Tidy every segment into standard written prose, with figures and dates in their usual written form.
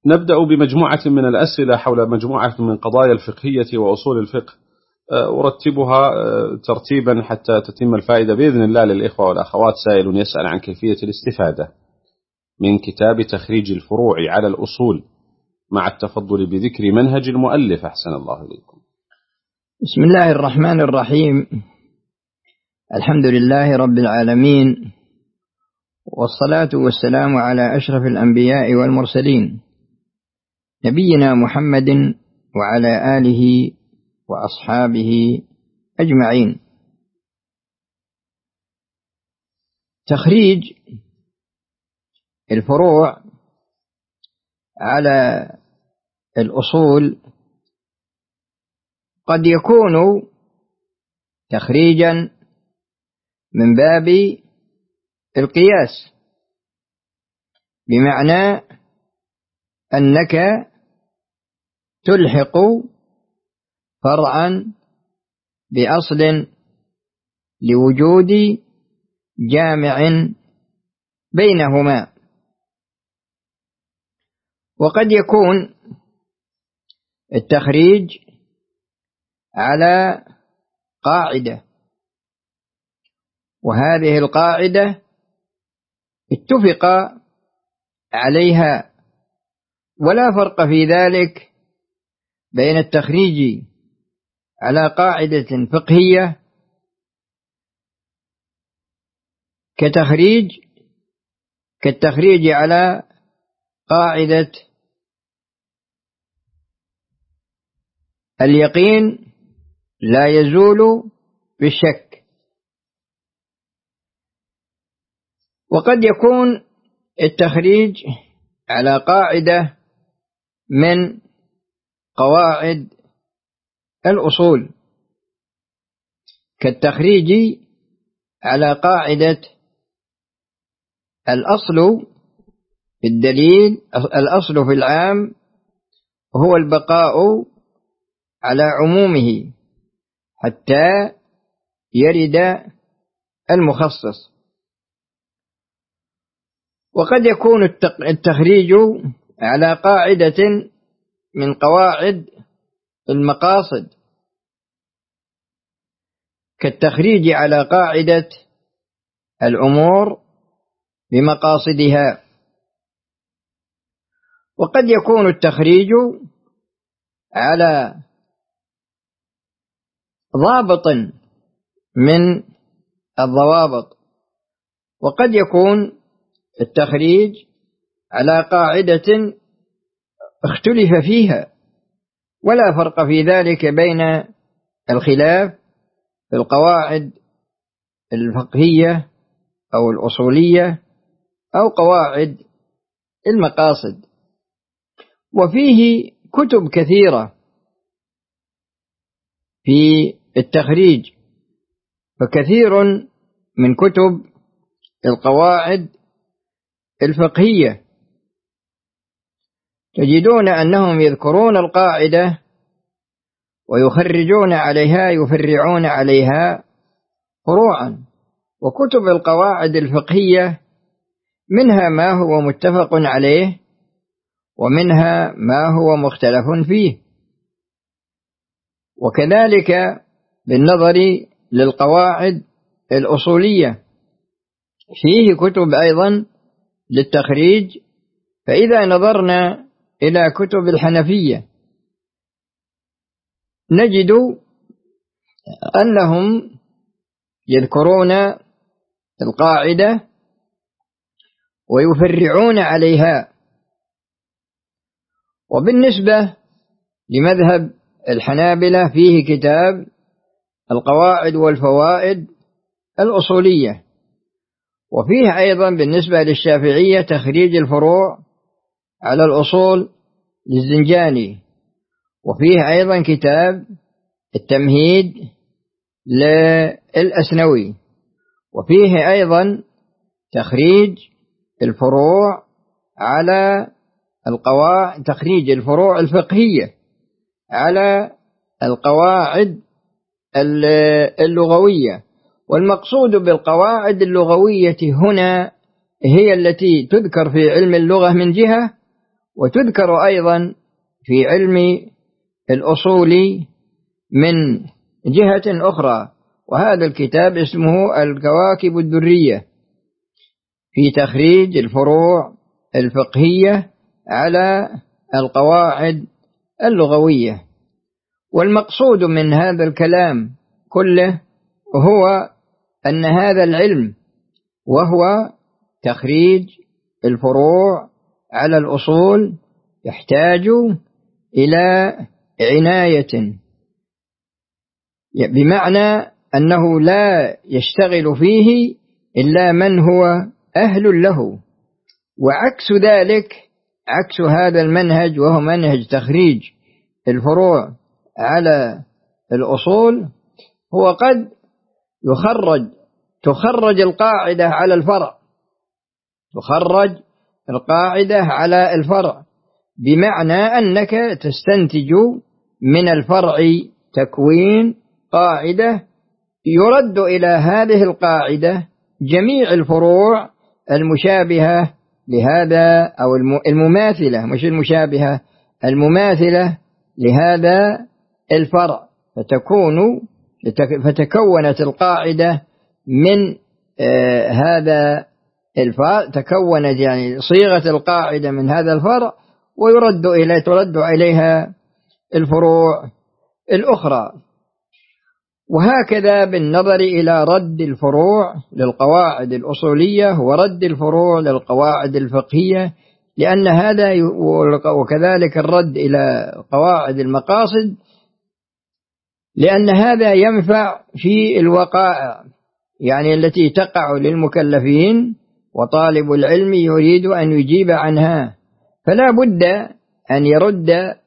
نبدأ بمجموعة من الأسئلة حول مجموعة من قضايا الفقهية وأصول الفقه، أرتبها ترتيبا حتى تتم الفائدة بإذن الله للإخوة والأخوات. سائل يسأل عن كيفية الاستفادة من كتاب تخريج الفروع على الأصول مع التفضل بذكر منهج المؤلف، أحسن الله إليكم. بسم الله الرحمن الرحيم، الحمد لله رب العالمين، والصلاة والسلام على أشرف الأنبياء والمرسلين، نبينا محمد وعلى آله وأصحابه أجمعين. تخريج الفروع على الأصول قد يكون تخريجا من باب القياس، بمعنى أنك تلحق فرعا بأصل لوجود جامع بينهما. وقد يكون التخريج على قاعدة، وهذه القاعدة اتفق عليها، ولا فرق في ذلك بين التخريج على قاعدة فقهية كالتخريج على قاعدة اليقين لا يزول بالشك. وقد يكون التخريج على قاعدة من قواعد الأصول كالتخريج على قاعدة الأصل في الدليل، الأصل في العام هو البقاء على عمومه حتى يرد المخصص. وقد يكون التخريج على قاعدة من قواعد المقاصد كالتخريج على قاعدة الأمور بمقاصدها. وقد يكون التخريج على ضابط من الضوابط، وقد يكون التخريج على قاعدة اختلف فيها، ولا فرق في ذلك بين الخلاف في القواعد الفقهية أو الأصولية أو قواعد المقاصد. وفيه كتب كثيرة في التخريج، فكثير من كتب القواعد الفقهية تجدون أنهم يذكرون القاعدة ويخرجون عليها، يفرعون عليها فروعا. وكتب القواعد الفقهية منها ما هو متفق عليه ومنها ما هو مختلف فيه. وكذلك بالنظر للقواعد الأصولية فيه كتب أيضا للتخريج. فإذا نظرنا إلى كتب الحنفية نجد أنهم يذكرون القاعدة ويفرعون عليها. وبالنسبة لمذهب الحنابلة فيه كتاب القواعد والفوائد الأصولية. وفيه أيضا بالنسبة للشافعية تخريج الفروع على الأصول للزنجاني. وفيه أيضا كتاب التمهيد للأسنوي. وفيه أيضا تخريج الفروع على القواعد، تخريج الفروع الفقهية على القواعد اللغوية. والمقصود بالقواعد اللغوية هنا هي التي تذكر في علم اللغة من جهة، وتذكر أيضا في علم الأصول من جهة أخرى، وهذا الكتاب اسمه الكواكب الدرية في تخريج الفروع الفقهية على القواعد اللغوية. والمقصود من هذا الكلام كله هو أن هذا العلم وهو تخريج الفروع على الأصول يحتاج إلى عناية، بمعنى أنه لا يشتغل فيه إلا من هو أهل له. وعكس ذلك، عكس هذا المنهج وهو منهج تخريج الفروع على الأصول، هو قد تخرج القاعدة على الفرع، تخرج القاعدة على الفرع، بمعنى أنك تستنتج من الفرع تكوين قاعدة يرد إلى هذه القاعدة جميع الفروع المشابهة لهذا أو المماثلة، مش المشابهة، المماثلة لهذا الفرع، فتكونت القاعدة من هذا الفرع، تكونت يعني صيغة القاعدة من هذا الفرع، ترد إليها الفروع الأخرى. وهكذا بالنظر إلى رد الفروع للقواعد الأصولية ورد الفروع للقواعد الفقهية، لأن هذا وكذلك الرد إلى قواعد المقاصد، لأن هذا ينفع في الوقائع يعني التي تقع للمكلفين، وطالب العلم يريد أن يجيب عنها، فلا بد أن يرد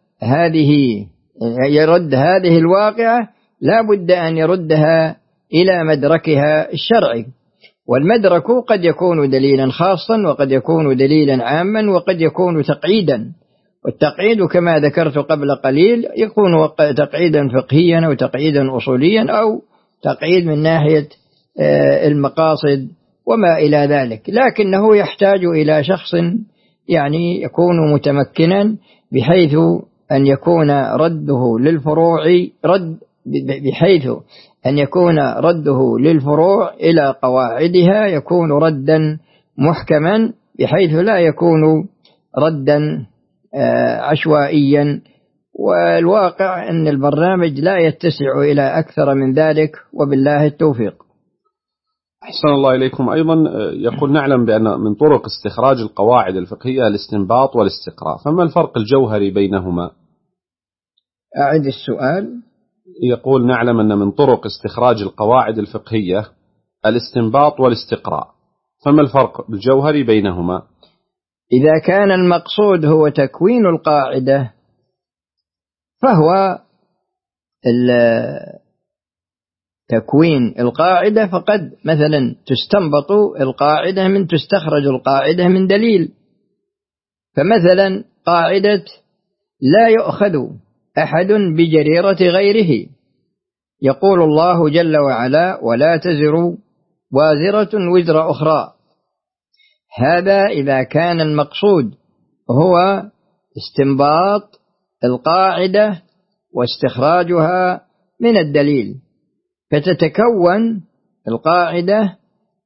هذه الواقعة، لا بد أن يردها إلى مدركها الشرعي. والمدرك قد يكون دليلا خاصا، وقد يكون دليلا عاما، وقد يكون تقعيدا. والتقعيد كما ذكرت قبل قليل يكون تقعيدا فقهيا أو تقعيدا أصوليا أو تقعيد من ناحية المقاصد وما إلى ذلك، لكنه يحتاج إلى شخص يعني يكون متمكنا بحيث أن يكون رده للفروع إلى قواعدها يكون ردا محكما، بحيث لا يكون ردا عشوائيا. والواقع أن البرنامج لا يتسع إلى أكثر من ذلك، وبالله التوفيق. أحسن الله إليكم. أيضا يقول: نعلم بأن من طرق استخراج القواعد الفقهية الاستنباط والاستقراء، فما الفرق الجوهري بينهما؟ أعد السؤال. يقول: نعلم أن من طرق استخراج القواعد الفقهية الاستنباط والاستقراء، فما الفرق الجوهري بينهما؟ إذا كان المقصود هو تكوين القاعدة، فهو تكوين القاعدة، فقد مثلا تستخرج القاعدة من دليل. فمثلا قاعدة لا يؤخذ أحد بجريرة غيره، يقول الله جل وعلا: ولا تزر وازرة وزر أخرى. هذا إذا كان المقصود هو استنباط القاعدة واستخراجها من الدليل، فتتكون القاعدة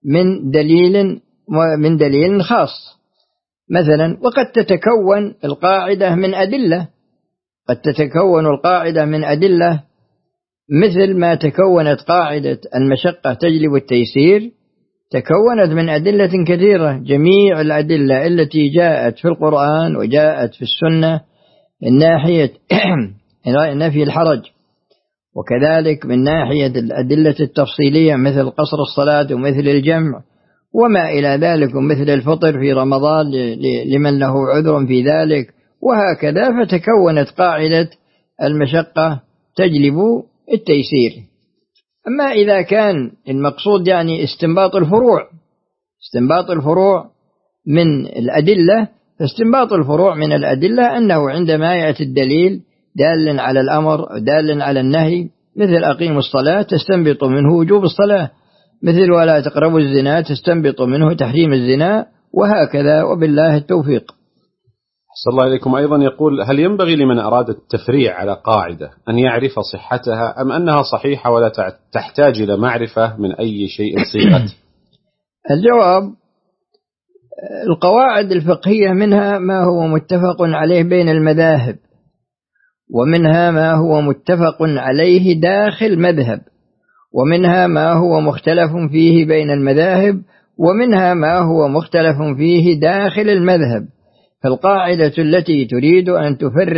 من دليل خاص مثلا. وقد تتكون القاعدة من أدلة، قد تتكون القاعدة من أدلة، مثل ما تكونت قاعدة المشقة تجلب التيسير، تكونت من أدلة كثيرة. جميع الأدلة التي جاءت في القرآن وجاءت في السنة من ناحية نفي الحرج، وكذلك من ناحية الأدلة التفصيلية مثل قصر الصلاة ومثل الجمع وما إلى ذلك، ومثل الفطر في رمضان لمن له عذر في ذلك، وهكذا. فتكونت قاعدة المشقة تجلب التيسير. أما إذا كان المقصود يعني استنباط الفروع من الأدلة، فاستنباط الفروع من الأدلة أنه عندما يأتي الدليل دال على الأمر دال على النهي، مثل أقيموا الصلاة تستنبط منه وجوب الصلاة، مثل ولا تقربوا الزنا تستنبط منه تحريم الزنا، وهكذا. وبالله التوفيق. صلى الله عليكم. أيضا يقول: هل ينبغي لمن أراد التفريع على قاعدة أن يعرف صحتها أم أنها صحيحة ولا تحتاج إلى معرفة من أي شيء صيغت؟ الجواب: القواعد الفقهية منها ما هو متفق عليه بين المذاهب، ومنها ما هو متفق عليه داخل مذهب، ومنها ما هو مختلف فيه بين المذاهب، ومنها ما هو مختلف فيه داخل المذهب. فالقاعدة التي تريد أن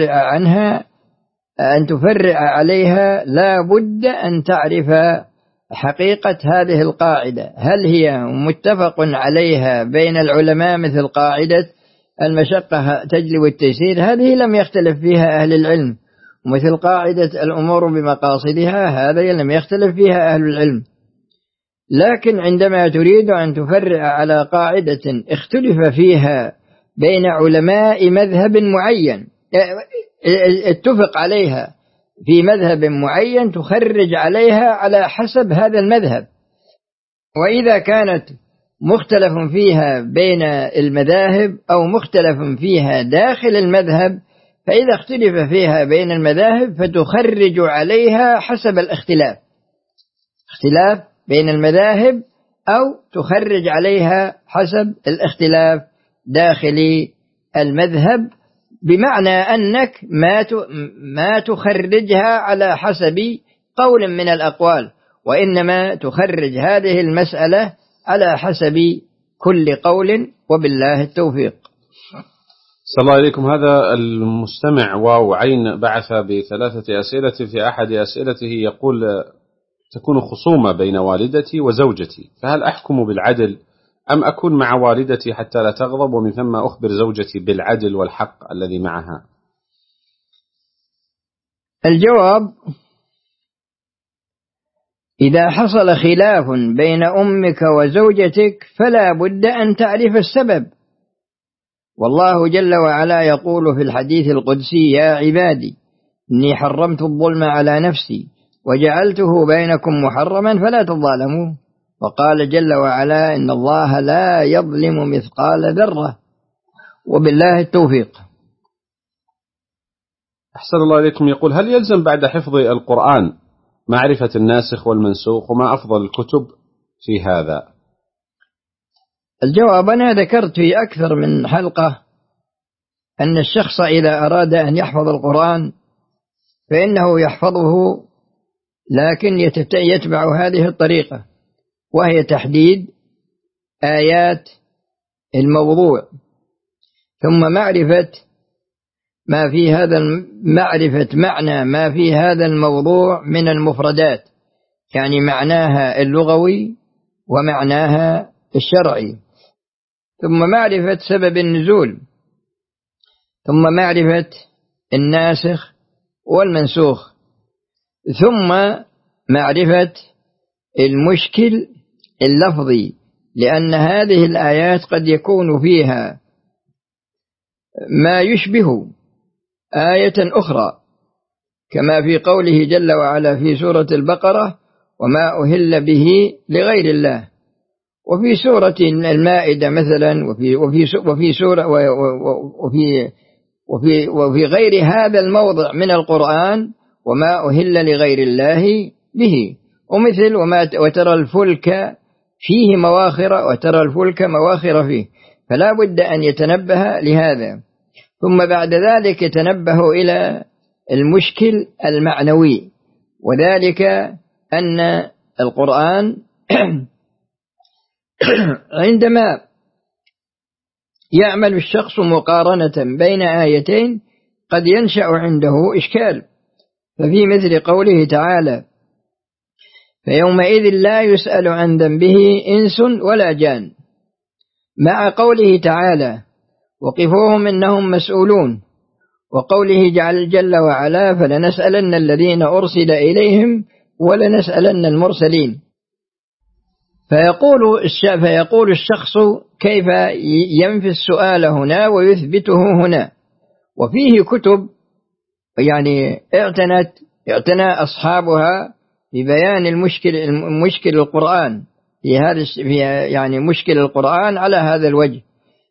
تفرع عليها لا بد أن تعرف حقيقة هذه القاعدة، هل هي متفق عليها بين العلماء مثل قاعدة المشقة تجلب التيسير، هذه لم يختلف فيها أهل العلم، ومثل قاعدة الأمور بمقاصدها هذا لم يختلف فيها أهل العلم. لكن عندما تريد أن تفرع على قاعدة اختلف فيها بين علماء مذهب معين، اتفق عليها في مذهب معين، تخرج عليها على حسب هذا المذهب. وإذا كانت مختلف فيها بين المذاهب أو مختلف فيها داخل المذهب، فإذا اختلف فيها بين المذاهب فتخرج عليها حسب الاختلاف بين المذاهب، أو تخرج عليها حسب الاختلاف داخل المذهب، بمعنى أنك ما تخرجها على حسب قول من الأقوال، وإنما تخرج هذه المسألة على حسب كل قول، وبالله التوفيق. صلى الله عليكم. هذا المستمع واو عين بعث ب3 أسئلة. في أحد أسئلته يقول: تكون خصومة بين والدتي وزوجتي، فهل أحكم بالعدل أم أكون مع والدتي حتى لا تغضب، ومن ثم أخبر زوجتي بالعدل والحق الذي معها؟ الجواب: إذا حصل خلاف بين أمك وزوجتك فلا بد أن تعرف السبب، والله جل وعلا يقول في الحديث القدسي: يا عبادي إني حرمت الظلم على نفسي وجعلته بينكم محرما فلا تظالموا. وقال جل وعلا: إن الله لا يظلم مثقال ذرة، وبالله التوفيق. أحسن الله إليكم. يقول: هل يلزم بعد حفظ القرآن معرفة الناسخ والمنسوخ، وما أفضل الكتب في هذا؟ الجواب: أنا ذكرت في أكثر من حلقة أن الشخص إذا أراد أن يحفظ القرآن فإنه يحفظه، لكن يتبع هذه الطريقة، وهي تحديد آيات الموضوع، ثم معرفة معنى ما في هذا الموضوع من المفردات، يعني معناها اللغوي ومعناها الشرعي، ثم معرفة سبب النزول، ثم معرفة الناسخ والمنسوخ، ثم معرفة المشكل اللفظي، لأن هذه الآيات قد يكون فيها ما يشبه آية أخرى، كما في قوله جل وعلا في سورة البقرة: وما أهل به لغير الله، وفي سورة المائدة مثلا، وفي غير هذا الموضع من القرآن: وما أهل لغير الله به، ومثل وترى الفلك فيه مواخر، وترى الفلك مواخر فيه. فلا بد أن يتنبه لهذا، ثم بعد ذلك يتنبه إلى المشكل المعنوي، وذلك أن القرآن عندما يعمل الشخص مقارنة بين آيتين قد ينشأ عنده إشكال، ففي مثل قوله تعالى: فيومئذ لا يسأل عن ذنبه إنس ولا جان، مع قوله تعالى: وقفوهم إنهم مسؤولون، وقوله جل وعلا: فلنسألن الذين أرسل إليهم ولنسألن المرسلين. فيقول الشخص: كيف ينفي السؤال هنا ويثبته هنا؟ وفيه كتب يعني اعتنى أصحابها ببيان المشكل القرآن في يعني مشكل القرآن على هذا الوجه،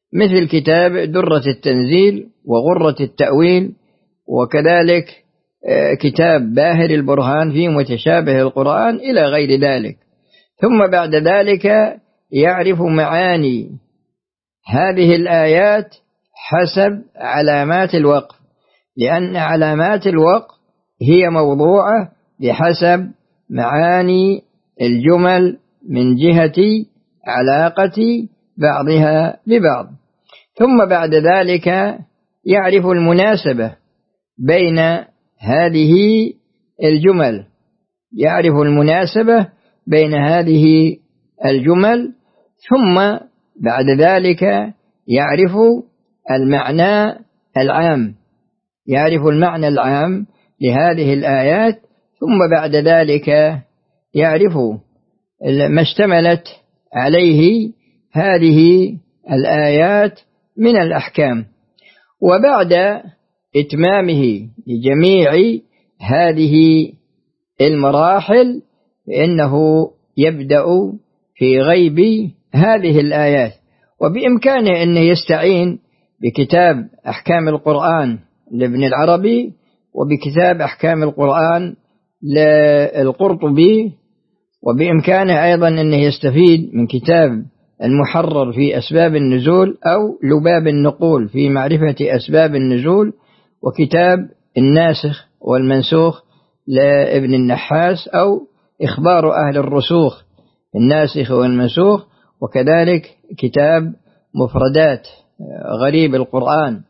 مثل كتاب درة التنزيل وغرة التأويل، وكذلك كتاب باهر البرهان في متشابه القرآن إلى غير ذلك. ثم بعد ذلك يعرف معاني هذه الآيات حسب علامات الوقف، لأن علامات الوقف هي موضوعة بحسب معاني الجمل من جهة علاقة بعضها ببعض. ثم بعد ذلك يعرف المناسبة بين هذه الجمل، يعرف المناسبة بين هذه الجمل. ثم بعد ذلك يعرف المعنى العام، يعرف المعنى العام لهذه الآيات. ثم بعد ذلك يعرف ما اشتملت عليه هذه الآيات من الأحكام. وبعد إتمامه لجميع هذه المراحل فإنه يبدأ في غيب هذه الآيات، وبإمكانه أن يستعين بكتاب أحكام القرآن لابن العربي وبكتاب أحكام القرآن للقرطبي، وبإمكانه أيضا أن يستفيد من كتاب المحرر في أسباب النزول أو لباب النقول في معرفة أسباب النزول، وكتاب الناسخ والمنسوخ لابن النحاس أو إخبار أهل الرسوخ الناسخ والمنسوخ، وكذلك كتاب مفردات غريب القرآن،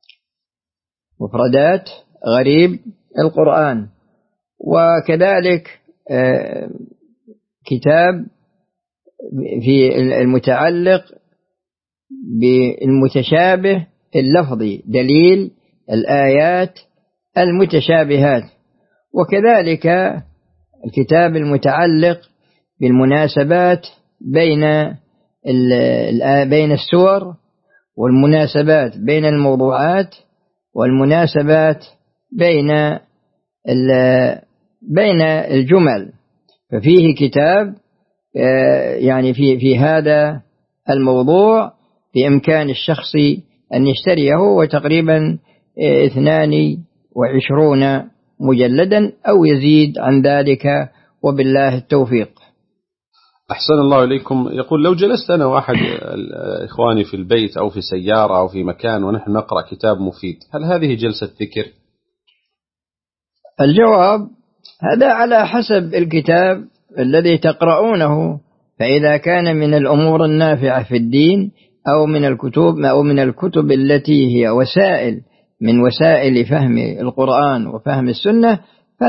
مفردات غريب القرآن، وكذلك كتاب في المتعلق بالمتشابه اللفظي دليل الآيات المتشابهات، وكذلك الكتاب المتعلق بالمناسبات بين السور، والمناسبات بين الموضوعات، والمناسبات بين الجمل. ففيه كتاب يعني في هذا الموضوع بإمكان الشخص أن يشتريه، وتقريبا 22 مجلدا أو يزيد عن ذلك، وبالله التوفيق. أحسن الله إليكم. يقول لو جلست أنا واحد إخواني في البيت أو في سيارة أو في مكان ونحن نقرأ كتاب مفيد، هل هذه جلسة ذكر؟ الجواب هذا على حسب الكتاب الذي تقرؤونه، فإذا كان من الأمور النافعة في الدين أو من الكتب التي هي وسائل من وسائل فهم القرآن وفهم السنة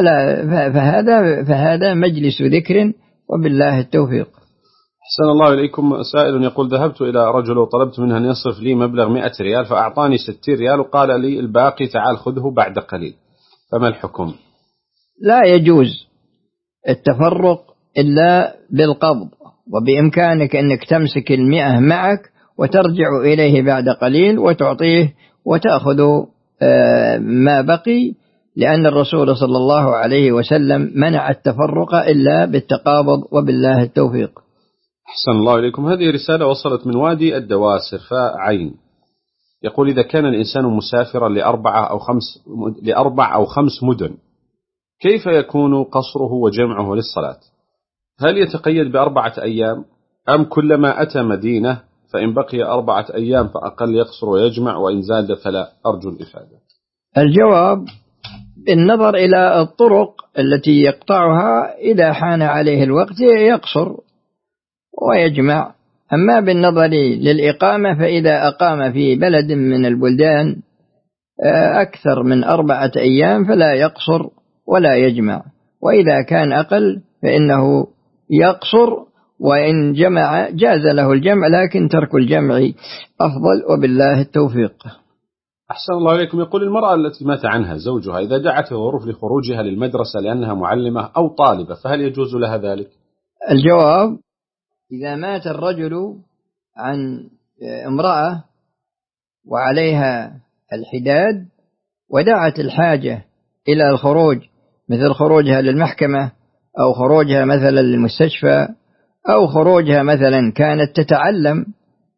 فهذا مجلس ذكر، وبالله التوفيق. أحسن الله إليكم. سائل يقول ذهبت إلى رجل وطلبت منه أن يصرف لي مبلغ 100 ريال فأعطاني 60 ريال وقال لي الباقي تعال خذه بعد قليل، فما الحكم؟ لا يجوز التفرق إلا بالقبض، وبإمكانك أنك تمسك 100 معك وترجع إليه بعد قليل وتعطيه وتأخذ ما بقي، لأن الرسول صلى الله عليه وسلم منع التفرق إلا بالتقابض، وبالله التوفيق. أحسن الله إليكم. هذه رسالة وصلت من وادي الدواسر فعين، يقول إذا كان الإنسان مسافرا لأربع أو خمس مدن، كيف يكون قصره وجمعه للصلاة؟ هل يتقيد ب4 أيام أم كلما أتى مدينة فإن بقي 4 أيام فأقل يقصر ويجمع، وإن زاد فلا؟ أرجو الإفادة. الجواب بالنظر إلى الطرق التي يقطعها، إذا حان عليه الوقت يقصر ويجمع. أما بالنظر للإقامة فإذا أقام في بلد من البلدان أكثر من 4 أيام فلا يقصر ولا يجمع، وإذا كان أقل فإنه يقصر، وإن جمع جاز له الجمع، لكن ترك الجمع أفضل، وبالله التوفيق. أحسن الله إليكم. يقول المرأة التي مات عنها زوجها إذا دعت الظروف لخروجها للمدرسة لأنها معلمة أو طالبة فهل يجوز لها ذلك؟ الجواب إذا مات الرجل عن امرأة وعليها الحداد ودعت الحاجة إلى الخروج، مثل خروجها للمحكمة أو خروجها مثلا للمستشفى أو خروجها مثلا كانت تتعلم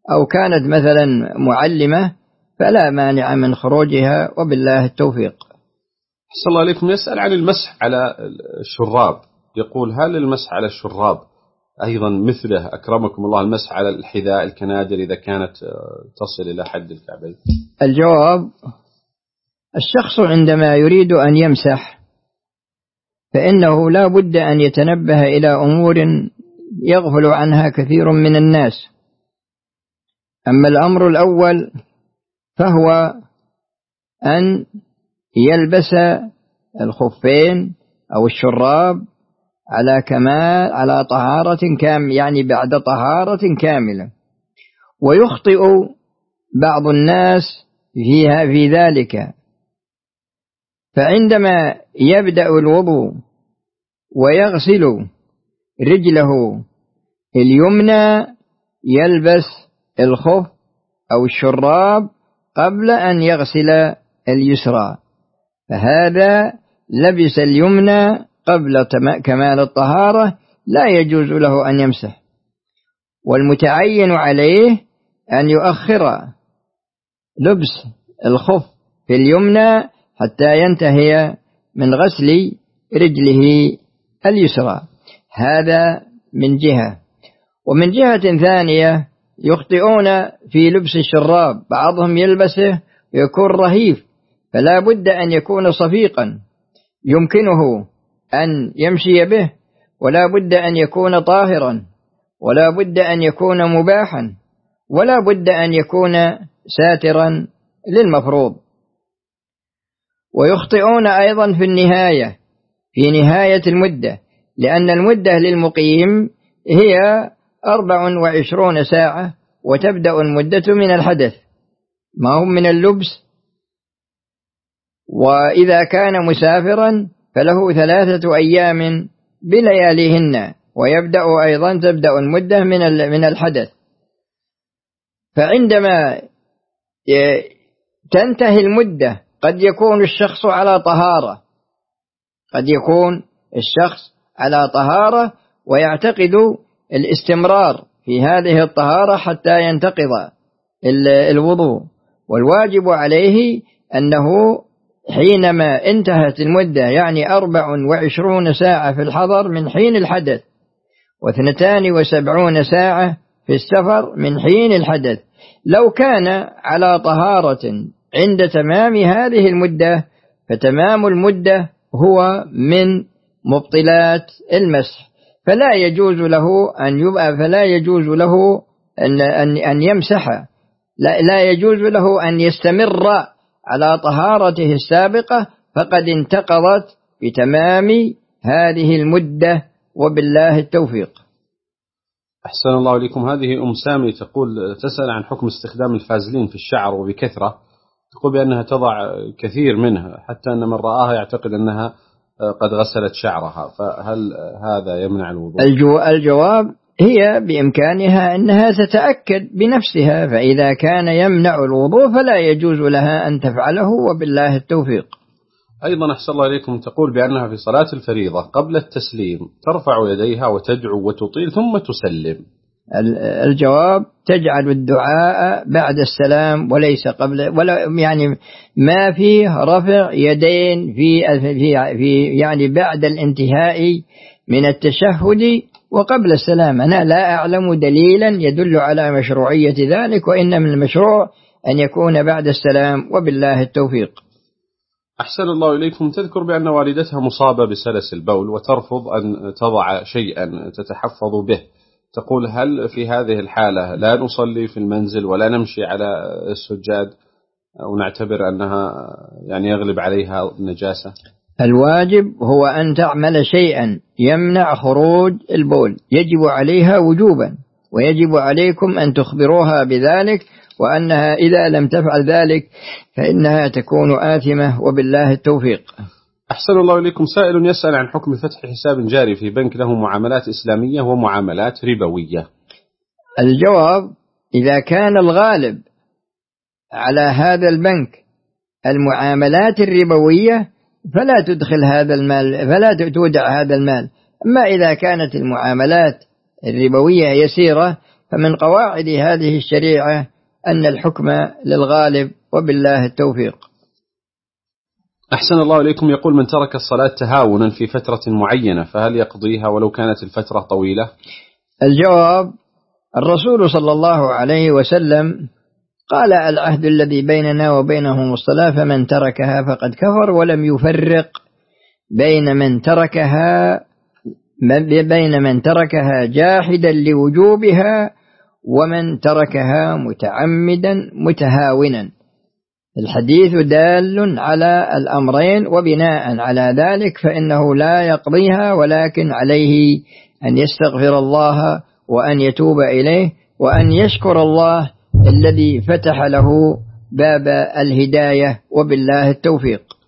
أو كانت مثلا معلمة فلا مانع من خروجها، وبالله التوفيق. أحسن الله عليكم. يسأل عن المسح على الشراب، يقول هل المسح على الشراب أيضا مثله أكرمكم الله المسح على الحذاء الكنادر إذا كانت تصل إلى حد الكعبين؟ الجواب: الشخص عندما يريد أن يمسح فإنه لا بد أن يتنبه إلى أمور يغفل عنها كثير من الناس. أما الأمر الأول فهو أن يلبس الخفين أو الشراب على طهارة كاملة، يعني بعد طهارة كاملة. ويخطئ بعض الناس في ذلك، فعندما يبدأ الوضوء ويغسل رجله اليمنى يلبس الخف أو الشراب قبل أن يغسل اليسرى، فهذا لبس اليمنى قبل كمال الطهارة، لا يجوز له أن يمسح. والمتعين عليه أن يؤخر لبس الخف في اليمنى حتى ينتهي من غسل رجله اليسرى. هذا من جهة. ومن جهة ثانية يخطئون في لبس الشراب، بعضهم يلبسه ويكون رهيف، فلا بد أن يكون صفيقا يمكنه أن يمشي به، ولا بد أن يكون طاهرا، ولا بد أن يكون مباحا، ولا بد أن يكون ساترا للمفروض. ويخطئون أيضا في نهاية المدة، لأن المدة للمقيم هي 24 ساعة، وتبدأ المدة من الحدث ما هم من اللبس. وإذا كان مسافرا فله 3 أيام بلياليهن، تبدأ المدة من الحدث. فعندما تنتهي المدة قد يكون الشخص على طهارة ويعتقد الاستمرار في هذه الطهارة حتى ينتقض الوضوء، والواجب عليه أنه حينما انتهت المدة، يعني 24 ساعة في الحضر من حين الحدث، و72 ساعة في السفر من حين الحدث، لو كان على طهارة عند تمام هذه المدة فتمام المدة هو من مبطلات المسح، فلا يجوز له أن يمسح، لا يجوز له أن يستمر على طهارته السابقة، فقد انتقضت بتمام هذه المدة، وبالله التوفيق. أحسن الله إليكم. هذه أم سامي تسأل عن حكم استخدام الفازلين في الشعر وبكثرة، تقول بأنها تضع كثير منها حتى أن من رآها يعتقد أنها قد غسلت شعرها، فهل هذا يمنع الوضوء؟ الجواب: هي بإمكانها أنها تتأكد بنفسها، فإذا كان يمنع الوضوء فلا يجوز لها أن تفعله، وبالله التوفيق. أيضا أحسن الله إليكم تقول بأنها في صلاة الفريضة قبل التسليم ترفع يديها وتدعو وتطيل ثم تسلم. الجواب: تجعل الدعاء بعد السلام وليس قبل، يعني ما فيه رفع يدين يعني بعد الانتهاء من التشهد وقبل السلام. أنا لا أعلم دليلا يدل على مشروعية ذلك، وإن من المشروع أن يكون بعد السلام، وبالله التوفيق. أحسن الله إليكم. تذكر بأن والدتها مصابة بسلس البول وترفض أن تضع شيئا تتحفظ به، تقول هل في هذه الحالة لا نصلي في المنزل ولا نمشي على السجاد، أو نعتبر أنها يعني يغلب عليها النجاسة؟ الواجب هو أن تعمل شيئا يمنع خروج البول، يجب عليها وجوبا، ويجب عليكم أن تخبروها بذلك، وأنها إذا لم تفعل ذلك فإنها تكون آثمة، وبالله التوفيق. أحسن الله إليكم. سائل يسأل عن حكم فتح حساب جاري في بنك له معاملات إسلامية ومعاملات ربوية. الجواب: إذا كان الغالب على هذا البنك المعاملات الربوية فلا تدخل هذا المال، فلا تودع هذا المال. أما إذا كانت المعاملات الربوية يسيرة فمن قواعد هذه الشريعة أن الحكم للغالب، وبالله التوفيق. أحسن الله إليكم. يقول: من ترك الصلاة تهاونا في فترة معينة فهل يقضيها ولو كانت الفترة طويلة؟ الجواب: الرسول صلى الله عليه وسلم قال: العهد الذي بيننا وبينهم الصلاة، فمن تركها فقد كفر، ولم يفرق بين من تركها جاحدا لوجوبها ومن تركها متعمدا متهاونا. الحديث دال على الأمرين، وبناء على ذلك فإنه لا يقضيها، ولكن عليه أن يستغفر الله وأن يتوب إليه وأن يشكر الله الذي فتح له باب الهداية، وبالله التوفيق.